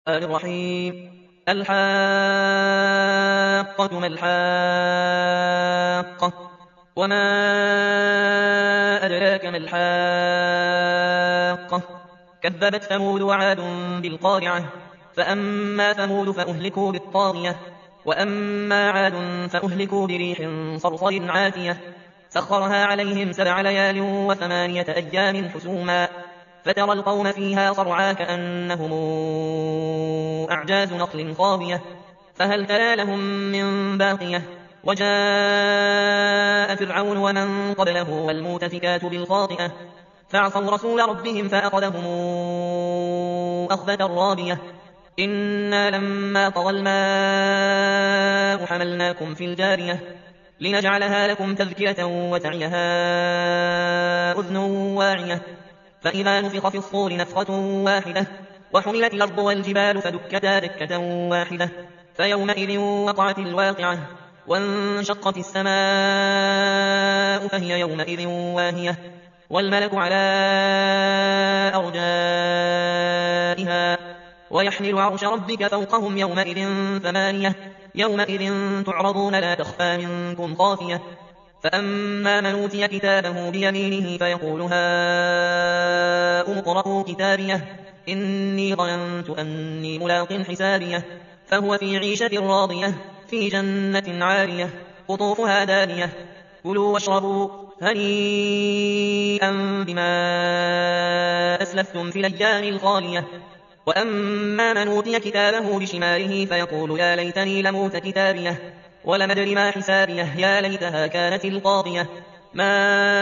الرحيم. الحاقة ما الحاقة. وما أدراك ما الحاقة. كذبت ثمود وعاد بالقارعة. فأما ثمود فأهلكوا بالطاغية. وأما عاد فأهلكوا بريح صرصر عاتية سخرها عليهم 7 ليال و8 أيام حسوما فترى القوم فيها صرعى كأنهم أعجاز نخل خاوية فهل ترى لهم من باقية. وجاء فرعون ومن قبله والمؤتفكات بالخاطئة فعصوا رسول ربهم فأخذهم أخذة رابية. إنا لما طغى الماء حملناكم في الجارية لنجعلها لكم تذكرة وتعيها أذن واعية. فإذا نفخ في الصور نفخة واحدة وحملت الأرض والجبال فدكتا دكة واحدة فيومئذ وقعت الواقعة وانشقت السماء فهي يومئذ واهية والملك على أرجائها ويحمل عرش ربك فوقهم يومئذ 8 يومئذ تعرضون لا تخفى منكم خافية. فأما من أوتي كتابه بيمينه فيقول هاؤم اقرءوا كتابيه إني ظننت أني ملاق حسابيه فهو في عيشة راضية في جنة عالية قطوفها دانية كلوا واشربوا هنيئا بما أسلفتم في الأيام الخالية. وأما من أوتي كتابه بشماله فيقول يا ليتني لموت كتابيه ولم أدر ما حسابيه يا ليتها كانت القاضية ما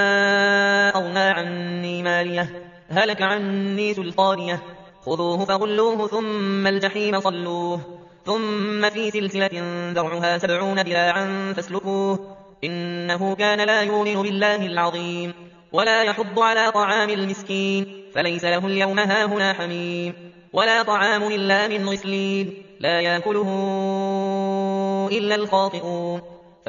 أغنى عني ماليه هلك عني سلطانيه خذوه فغلوه ثم الجحيم صلوه ثم في سلسلة ذرعها 70 ذراعا فاسلكوه إنه كان لا يؤمن بالله العظيم ولا يحض على طعام المسكين فليس له اليوم هاهنا حميم ولا طعام إلا من غسلين لا يأكله إلا الخاطئون.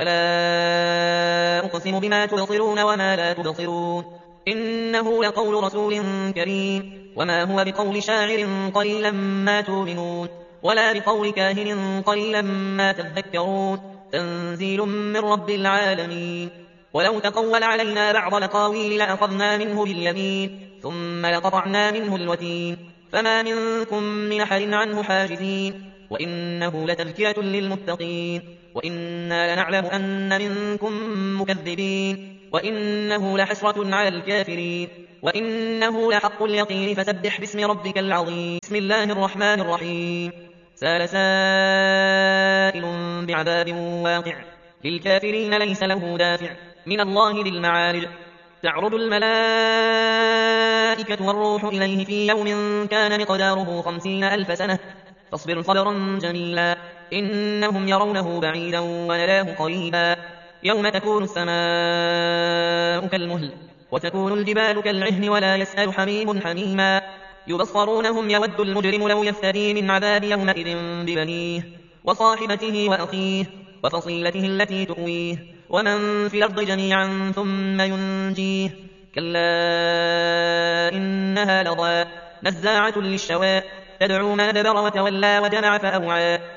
فلا أقسم بما تبصرون وما لا تبصرون إنه لقول رسول كريم وما هو بقول شاعر قليلا ما تؤمنون ولا بقول كاهن قليلا ما تذكرون تنزيل من رب العالمين. ولو تقول علينا بعض الأقاويل لأخذنا منه باليمين ثم لقطعنا منه الوتين فما منكم من أحد عنه حاجزين وإنه لتذكرة للمتقين وإنا لنعلم أن منكم مكذبين وإنه لحسرة على الكافرين وإنه لحق اليقين فسبح باسم ربك العظيم. بسم الله الرحمن الرحيم. سأل سائل بعذاب واقع للكافرين ليس له دافع من الله ذي المعارج تعرض الملائكة والروح إليه في يوم كان مقداره 50,000 سنة فاصبر صبرا جميلا إنهم يرونه بعيدا ونراه قريبا يوم تكون السماء كالمهل وتكون الجبال كالعهن ولا يسأل حميم حميما يبصرونهم يود المجرم لو يفتدي من عذاب يومئذ ببنيه وصاحبته وأخيه وفصيلته التي تؤويه ومن في الأرض جميعا ثم ينجيه كلا إنها لظى نزاعة للشوى تدعو ما دبر وتولى وجمع فأوعى